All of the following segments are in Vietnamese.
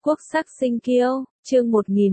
Quốc sắc sinh kiêu, chương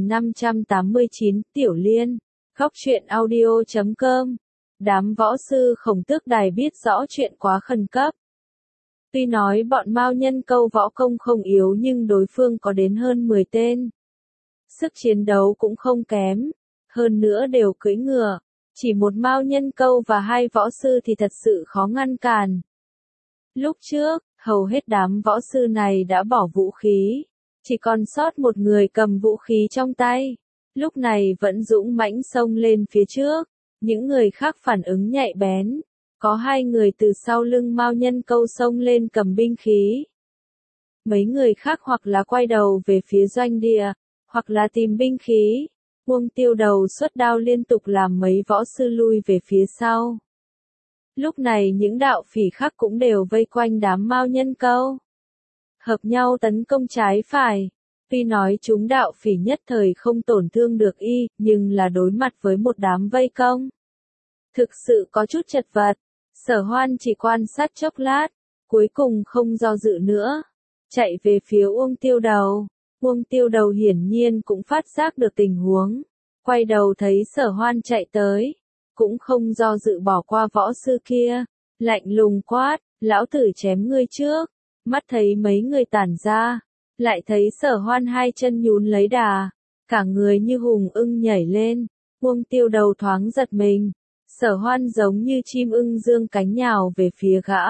1589, Tiểu Liên, Góc truyện audio.com. Đám võ sư Khổng Tước Đài biết rõ chuyện quá khẩn cấp. Tuy nói bọn Mao Nhân Câu võ công không yếu nhưng đối phương có đến hơn 10 tên. Sức chiến đấu cũng không kém, hơn nữa đều cưỡi ngựa. Chỉ một Mao Nhân Câu và hai võ sư thì thật sự khó ngăn cản. Lúc trước, hầu hết đám võ sư này đã bỏ vũ khí. Chỉ còn sót một người cầm vũ khí trong tay. Lúc này vẫn dũng mãnh xông lên phía trước. Những người khác phản ứng nhạy bén. Có hai người từ sau lưng Mao Nhân Câu xông lên cầm binh khí. Mấy người khác hoặc là quay đầu về phía doanh địa, hoặc là tìm binh khí. Uông Tiêu Đầu xuất đao liên tục làm mấy võ sư lui về phía sau. Lúc này những đạo phỉ khác cũng đều vây quanh đám Mao Nhân Câu. Hợp nhau tấn công trái phải. Tuy nói chúng đạo phỉ nhất thời không tổn thương được y, nhưng là đối mặt với một đám vây công. Thực sự có chút chật vật. Sở Hoan chỉ quan sát chốc lát, cuối cùng không do dự nữa. Chạy về phía Uông Tiêu Đầu. Uông Tiêu Đầu hiển nhiên cũng phát giác được tình huống. Quay đầu thấy Sở Hoan chạy tới. Cũng không do dự bỏ qua võ sư kia. Lạnh lùng quát, lão tử chém ngươi trước. Mắt thấy mấy người tản ra, lại thấy Sở Hoan hai chân nhún lấy đà, cả người như hùng ưng nhảy lên. Uông Tiêu Đầu thoáng giật mình. Sở Hoan giống như chim ưng dương cánh nhào về phía gã.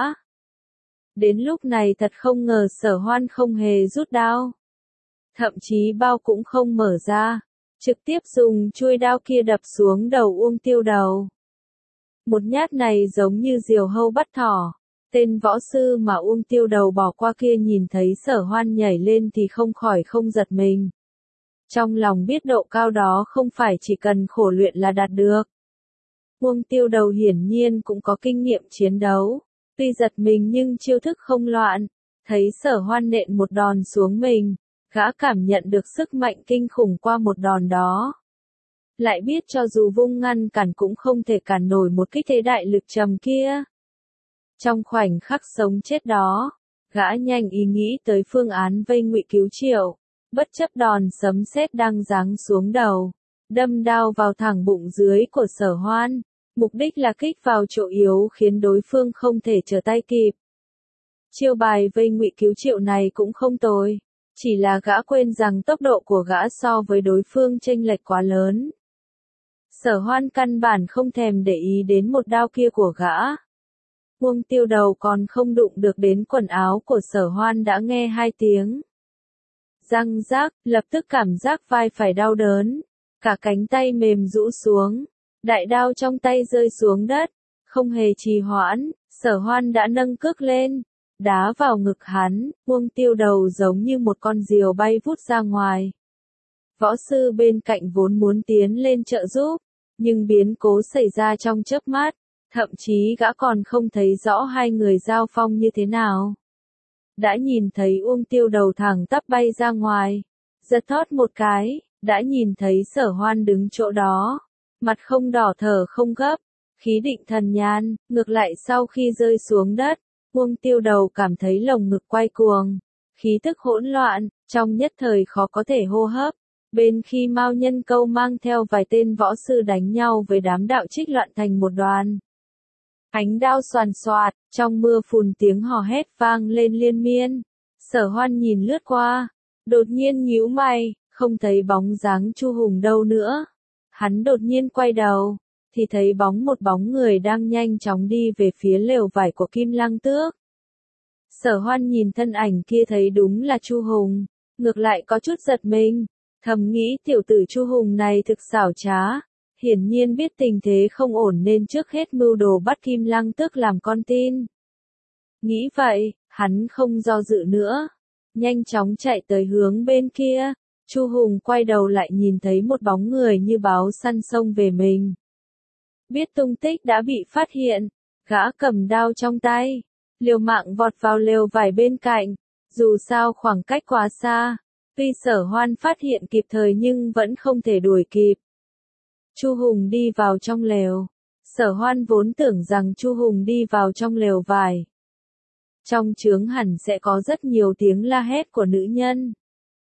Đến lúc này thật không ngờ Sở Hoan không hề rút đao. Thậm chí bao cũng không mở ra, trực tiếp dùng chuôi đao kia đập xuống đầu Uông Tiêu Đầu. Một nhát này giống như diều hâu bắt thỏ. Tên võ sư mà Uông Tiêu Đầu bỏ qua kia nhìn thấy Sở Hoan nhảy lên thì không khỏi không giật mình. Trong lòng biết độ cao đó không phải chỉ cần khổ luyện là đạt được. Uông Tiêu Đầu hiển nhiên cũng có kinh nghiệm chiến đấu. Tuy giật mình nhưng chiêu thức không loạn. Thấy Sở Hoan nện một đòn xuống mình, gã cảm nhận được sức mạnh kinh khủng qua một đòn đó. Lại biết cho dù vung ngăn cản cũng không thể cản nổi một kích thế đại lực trầm kia. Trong khoảnh khắc sống chết đó, gã nhanh ý nghĩ tới phương án vây ngụy cứu Triệu, bất chấp đòn sấm sét đang giáng xuống đầu, đâm đao vào thẳng bụng dưới của Sở Hoan, mục đích là kích vào chỗ yếu khiến đối phương không thể trở tay kịp. Chiêu bài vây ngụy cứu Triệu này cũng không tồi, chỉ là gã quên rằng tốc độ của gã so với đối phương chênh lệch quá lớn. Sở Hoan căn bản không thèm để ý đến một đao kia của gã. Uông Tiêu Đầu còn không đụng được đến quần áo của Sở Hoan đã nghe hai tiếng răng rác, lập tức cảm giác vai phải đau đớn, cả cánh tay mềm rũ xuống, đại đao trong tay rơi xuống đất, không hề trì hoãn, Sở Hoan đã nâng cước lên, đá vào ngực hắn, Uông Tiêu Đầu giống như một con diều bay vút ra ngoài. Võ sư bên cạnh vốn muốn tiến lên trợ giúp, nhưng biến cố xảy ra trong chớp mắt. Thậm chí gã còn không thấy rõ hai người giao phong như thế nào. Đã nhìn thấy Uông Tiêu Đầu thẳng tắp bay ra ngoài. Giật thót một cái, đã nhìn thấy Sở Hoan đứng chỗ đó. Mặt không đỏ thở không gấp. Khí định thần nhàn, ngược lại sau khi rơi xuống đất. Uông Tiêu Đầu cảm thấy lồng ngực quay cuồng. Khí tức hỗn loạn, trong nhất thời khó có thể hô hấp. Bên khi Mao Nhân Câu mang theo vài tên võ sư đánh nhau với đám đạo trích loạn thành một đoàn. Ánh đao xoàn xoạt, trong mưa phùn tiếng hò hét vang lên liên miên. Sở Hoan nhìn lướt qua, đột nhiên nhíu mày, không thấy bóng dáng Chu Hùng đâu nữa. Hắn đột nhiên quay đầu, thì thấy một bóng người đang nhanh chóng đi về phía lều vải của Kim Lăng Tước. Sở Hoan nhìn thân ảnh kia thấy đúng là Chu Hùng, ngược lại có chút giật mình, thầm nghĩ tiểu tử Chu Hùng này thực xảo trá. Hiển nhiên biết tình thế không ổn nên trước hết mưu đồ bắt Kim Lăng Tước làm con tin. Nghĩ vậy, hắn không do dự nữa. Nhanh chóng chạy tới hướng bên kia. Chu Hùng quay đầu lại nhìn thấy một bóng người như báo săn xông về mình. Biết tung tích đã bị phát hiện. Gã cầm đao trong tay. Liều mạng vọt vào lều vải bên cạnh. Dù sao khoảng cách quá xa. Tuy Sở Hoan phát hiện kịp thời nhưng vẫn không thể đuổi kịp. Chu Hùng đi vào trong lều. Sở Hoan vốn tưởng rằng Chu Hùng đi vào trong lều vải. Trong chướng hẳn sẽ có rất nhiều tiếng la hét của nữ nhân.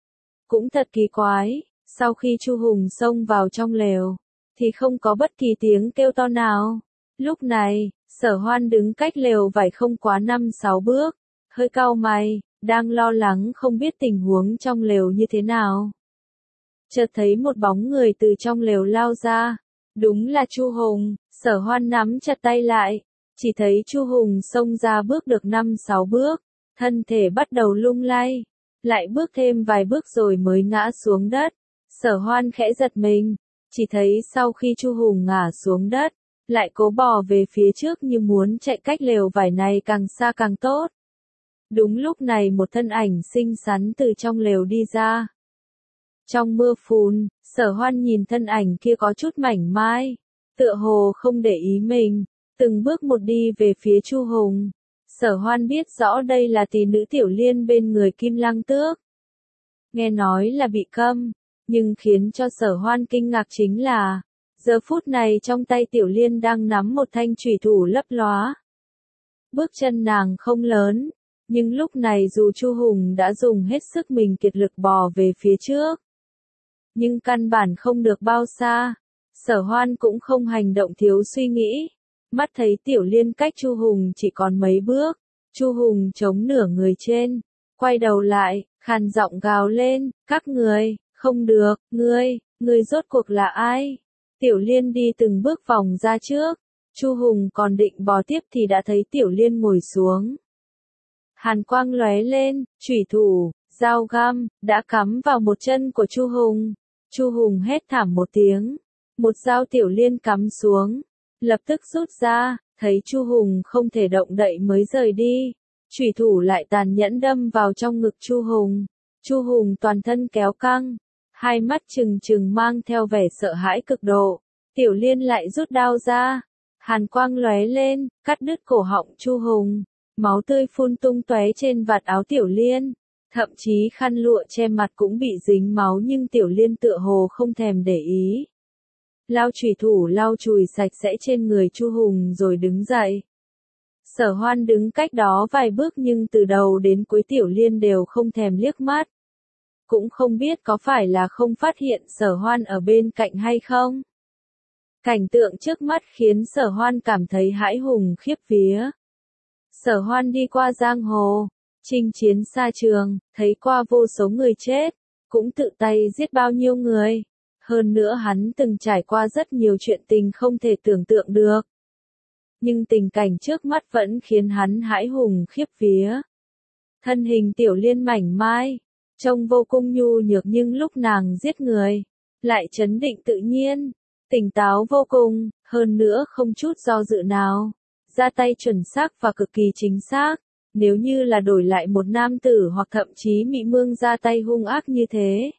Cũng thật kỳ quái, sau khi Chu Hùng xông vào trong lều, thì không có bất kỳ tiếng kêu to nào. Lúc này, Sở Hoan đứng cách lều vải không quá 5-6 bước, hơi cau mày, đang lo lắng không biết tình huống trong lều như thế nào. Chợt thấy một bóng người từ trong lều lao ra, đúng là Chu Hùng. Sở Hoan nắm chặt tay lại, chỉ thấy Chu Hùng xông ra bước được 5-6 bước, thân thể bắt đầu lung lay, lại bước thêm vài bước rồi mới ngã xuống đất. Sở Hoan khẽ giật mình, chỉ thấy sau khi Chu Hùng ngã xuống đất, lại cố bò về phía trước như muốn chạy cách lều vải này càng xa càng tốt. Đúng lúc này một thân ảnh xinh xắn từ trong lều đi ra. Trong mưa phùn, Sở Hoan nhìn thân ảnh kia có chút mảnh mai, tựa hồ không để ý mình, từng bước một đi về phía Chu Hùng. Sở Hoan biết rõ đây là tỷ nữ Tiểu Liên bên người Kim Lăng Tước. Nghe nói là bị câm, nhưng khiến cho Sở Hoan kinh ngạc chính là, giờ phút này trong tay Tiểu Liên đang nắm một thanh chủy thủ lấp lóa. Bước chân nàng không lớn, nhưng lúc này dù Chu Hùng đã dùng hết sức mình kiệt lực bò về phía trước, nhưng căn bản không được bao xa. Sở Hoan cũng không hành động thiếu suy nghĩ, mắt thấy Tiểu Liên cách Chu Hùng chỉ còn mấy bước, Chu Hùng chống nửa người trên, quay đầu lại, khàn giọng gào lên, các người, không được, ngươi rốt cuộc là ai? Tiểu Liên đi từng bước vòng ra trước, Chu Hùng còn định bò tiếp thì đã thấy Tiểu Liên ngồi xuống. Hàn quang lóe lên, chủy thủ, dao găm, đã cắm vào một chân của Chu Hùng. Chu Hùng hét thảm một tiếng, một dao Tiểu Liên cắm xuống, lập tức rút ra, thấy Chu Hùng không thể động đậy mới rời đi. Chủy thủ lại tàn nhẫn đâm vào trong ngực Chu Hùng. Chu Hùng toàn thân kéo căng, hai mắt trừng trừng mang theo vẻ sợ hãi cực độ. Tiểu Liên lại rút đao ra, hàn quang lóe lên, cắt đứt cổ họng Chu Hùng. Máu tươi phun tung tóe trên vạt áo Tiểu Liên, thậm chí khăn lụa che mặt cũng bị dính máu nhưng Tiểu Liên tựa hồ không thèm để ý. Lao chủy thủ lau chùi sạch sẽ trên người Chu Hùng rồi đứng dậy. Sở Hoan đứng cách đó vài bước nhưng từ đầu đến cuối Tiểu Liên đều không thèm liếc mắt. Cũng không biết có phải là không phát hiện Sở Hoan ở bên cạnh hay không. Cảnh tượng trước mắt khiến Sở Hoan cảm thấy hãi hùng khiếp vía. Sở Hoan đi qua giang hồ, chinh chiến xa trường, thấy qua vô số người chết, cũng tự tay giết bao nhiêu người. Hơn nữa hắn từng trải qua rất nhiều chuyện tình không thể tưởng tượng được. Nhưng tình cảnh trước mắt vẫn khiến hắn hãi hùng khiếp vía. Thân hình Tiểu Liên mảnh mai, trông vô cùng nhu nhược nhưng lúc nàng giết người, lại trấn định tự nhiên, tỉnh táo vô cùng, hơn nữa không chút do dự nào. Ra tay chuẩn xác và cực kỳ chính xác, nếu như là đổi lại một nam tử hoặc thậm chí Mỹ Mương ra tay hung ác như thế,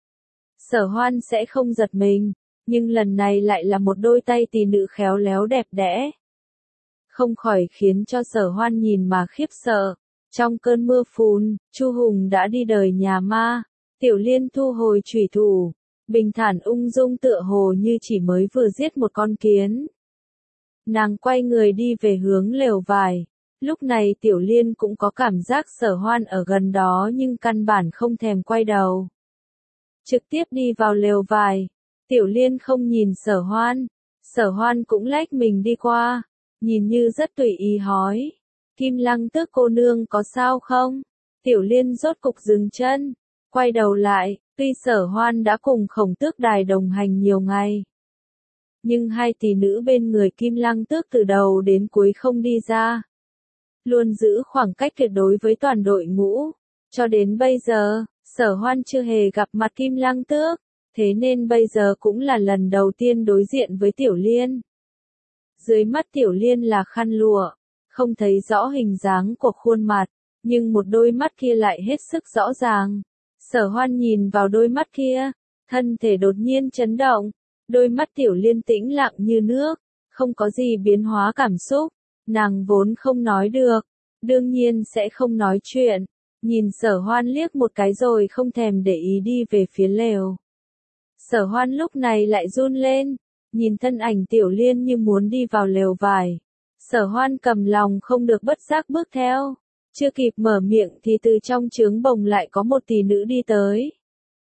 Sở Hoan sẽ không giật mình, nhưng lần này lại là một đôi tay tỷ nữ khéo léo đẹp đẽ. Không khỏi khiến cho Sở Hoan nhìn mà khiếp sợ. Trong cơn mưa phùn, Chu Hùng đã đi đời nhà ma, Tiểu Liên thu hồi chủy thủ, bình thản ung dung tựa hồ như chỉ mới vừa giết một con kiến. Nàng quay người đi về hướng lều vải. Lúc này Tiểu Liên cũng có cảm giác Sở Hoan ở gần đó nhưng căn bản không thèm quay đầu. Trực tiếp đi vào lều vải. Tiểu Liên không nhìn Sở Hoan. Sở Hoan cũng lách mình đi qua, nhìn như rất tùy ý hỏi. Kim Lăng Tước cô nương có sao không? Tiểu Liên rốt cục dừng chân, quay đầu lại, tuy Sở Hoan đã cùng Khổng Tước Đài đồng hành nhiều ngày, nhưng hai tỷ nữ bên người Kim Lăng Tước từ đầu đến cuối không đi ra. Luôn giữ khoảng cách tuyệt đối với toàn đội ngũ. Cho đến bây giờ, Sở Hoan chưa hề gặp mặt Kim Lăng Tước, thế nên bây giờ cũng là lần đầu tiên đối diện với Tiểu Liên. Dưới mắt Tiểu Liên là khăn lụa, không thấy rõ hình dáng của khuôn mặt, nhưng một đôi mắt kia lại hết sức rõ ràng. Sở Hoan nhìn vào đôi mắt kia, thân thể đột nhiên chấn động. Đôi mắt Tiểu Liên tĩnh lặng như nước, không có gì biến hóa cảm xúc. Nàng vốn không nói được, đương nhiên sẽ không nói chuyện. Nhìn Sở Hoan liếc một cái rồi không thèm để ý đi về phía lều. Sở Hoan lúc này lại run lên, nhìn thân ảnh Tiểu Liên như muốn đi vào lều vải. Sở Hoan cầm lòng không được bất giác bước theo. Chưa kịp mở miệng thì từ trong trướng bồng lại có một tỷ nữ đi tới.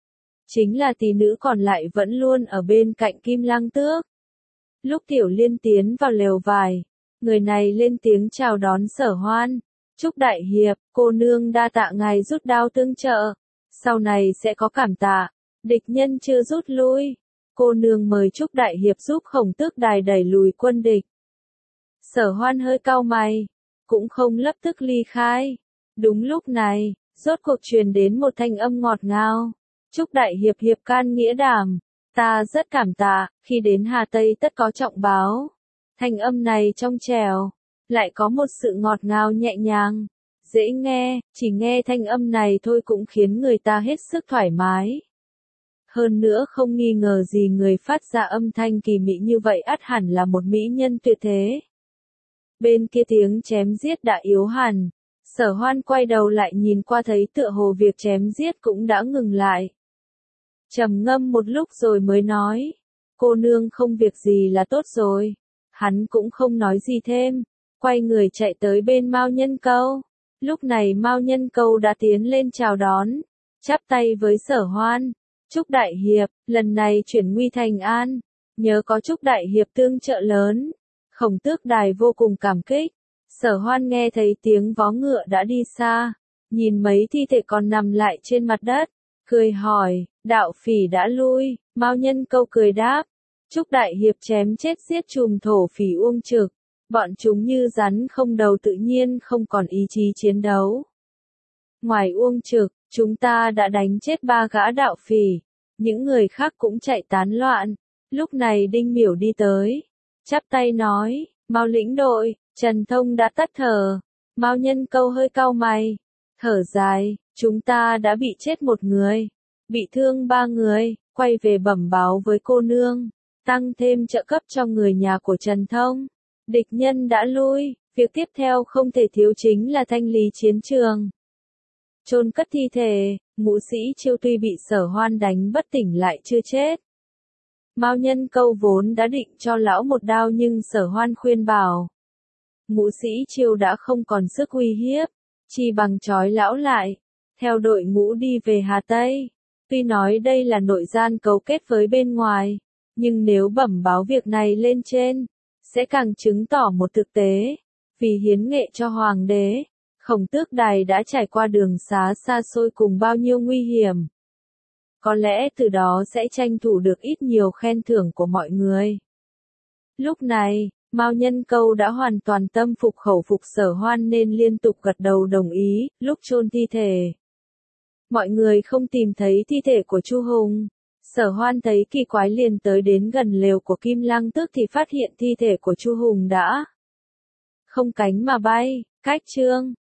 chính là tỷ nữ còn lại vẫn luôn ở bên cạnh Kim Lăng Tước. Lúc Tiểu Liên tiến vào lều vải, người này lên tiếng chào đón Sở Hoan. Trúc đại hiệp, cô nương đa tạ ngài rút đao tương trợ. Sau này sẽ có cảm tạ, địch nhân chưa rút lui. Cô nương mời Trúc đại hiệp giúp Khổng Tước đài đẩy lùi quân địch. Sở Hoan hơi cau mày, cũng không lập tức ly khai. Đúng lúc này, rốt cuộc truyền đến một thanh âm ngọt ngào. Trúc đại hiệp hiệp can nghĩa đảm, ta rất cảm tạ, khi đến Hà Tây tất có trọng báo. Thanh âm này trong trẻo, lại có một sự ngọt ngào nhẹ nhàng, dễ nghe, chỉ nghe thanh âm này thôi cũng khiến người ta hết sức thoải mái. Hơn nữa không nghi ngờ gì người phát ra âm thanh kỳ mỹ như vậy ắt hẳn là một mỹ nhân tuyệt thế. Bên kia tiếng chém giết đã yếu hẳn, Sở Hoan quay đầu lại nhìn qua thấy tựa hồ việc chém giết cũng đã ngừng lại. Trầm ngâm một lúc rồi mới nói, cô nương không việc gì là tốt rồi. Hắn cũng không nói gì thêm, quay người chạy tới bên Mao Nhân Câu. Lúc này Mao Nhân Câu đã tiến lên chào đón, chắp tay với Sở Hoan. Trúc đại hiệp, lần này chuyển nguy thành an, nhớ có Trúc đại hiệp tương trợ lớn. Khổng Tước đài vô cùng cảm kích. Sở Hoan nghe thấy tiếng vó ngựa đã đi xa, nhìn mấy thi thể còn nằm lại trên mặt đất, cười hỏi, đạo phỉ đã lui. Mao Nhân Câu cười đáp, Trúc đại hiệp chém chết giết trùm thổ phỉ Uông Trực, bọn chúng như rắn không đầu tự nhiên không còn ý chí chiến đấu. Ngoài Uông Trực, chúng ta đã đánh chết 3 gã đạo phỉ, những người khác cũng chạy tán loạn. Lúc này Đinh Miểu đi tới, chắp tay nói, Mao lĩnh đội. Trần Thông đã tắt thở. Mao Nhân Câu hơi cau mày, thở dài, chúng ta đã bị chết 1 người, bị thương 3 người, quay về bẩm báo với cô nương, tăng thêm trợ cấp cho người nhà của Trần Thông. Địch nhân đã lui, việc tiếp theo không thể thiếu chính là thanh lý chiến trường. Chôn cất thi thể, Ngũ Sĩ Chiêu tuy bị Sở Hoan đánh bất tỉnh lại chưa chết. Mao Nhân Câu vốn đã định cho lão một đao nhưng Sở Hoan khuyên bảo. Ngũ Sĩ Chiêu đã không còn sức uy hiếp, chỉ bằng trói lão lại, theo đội ngũ đi về Hà Tây. Tuy nói đây là nội gian cấu kết với bên ngoài, nhưng nếu bẩm báo việc này lên trên, sẽ càng chứng tỏ một thực tế. Vì hiến nghệ cho Hoàng đế, Khổng Tước đài đã trải qua đường xá xa xôi cùng bao nhiêu nguy hiểm. Có lẽ từ đó sẽ tranh thủ được ít nhiều khen thưởng của mọi người. Lúc này, Mao Nhân Câu đã hoàn toàn tâm phục khẩu phục Sở Hoan nên liên tục gật đầu đồng ý. Lúc chôn thi thể, mọi người không tìm thấy thi thể của Chu Hùng. Sở Hoan thấy kỳ quái liền tới đến gần lều của Kim Lăng Tước thì phát hiện thi thể của Chu Hùng đã không cánh mà bay. Cách chương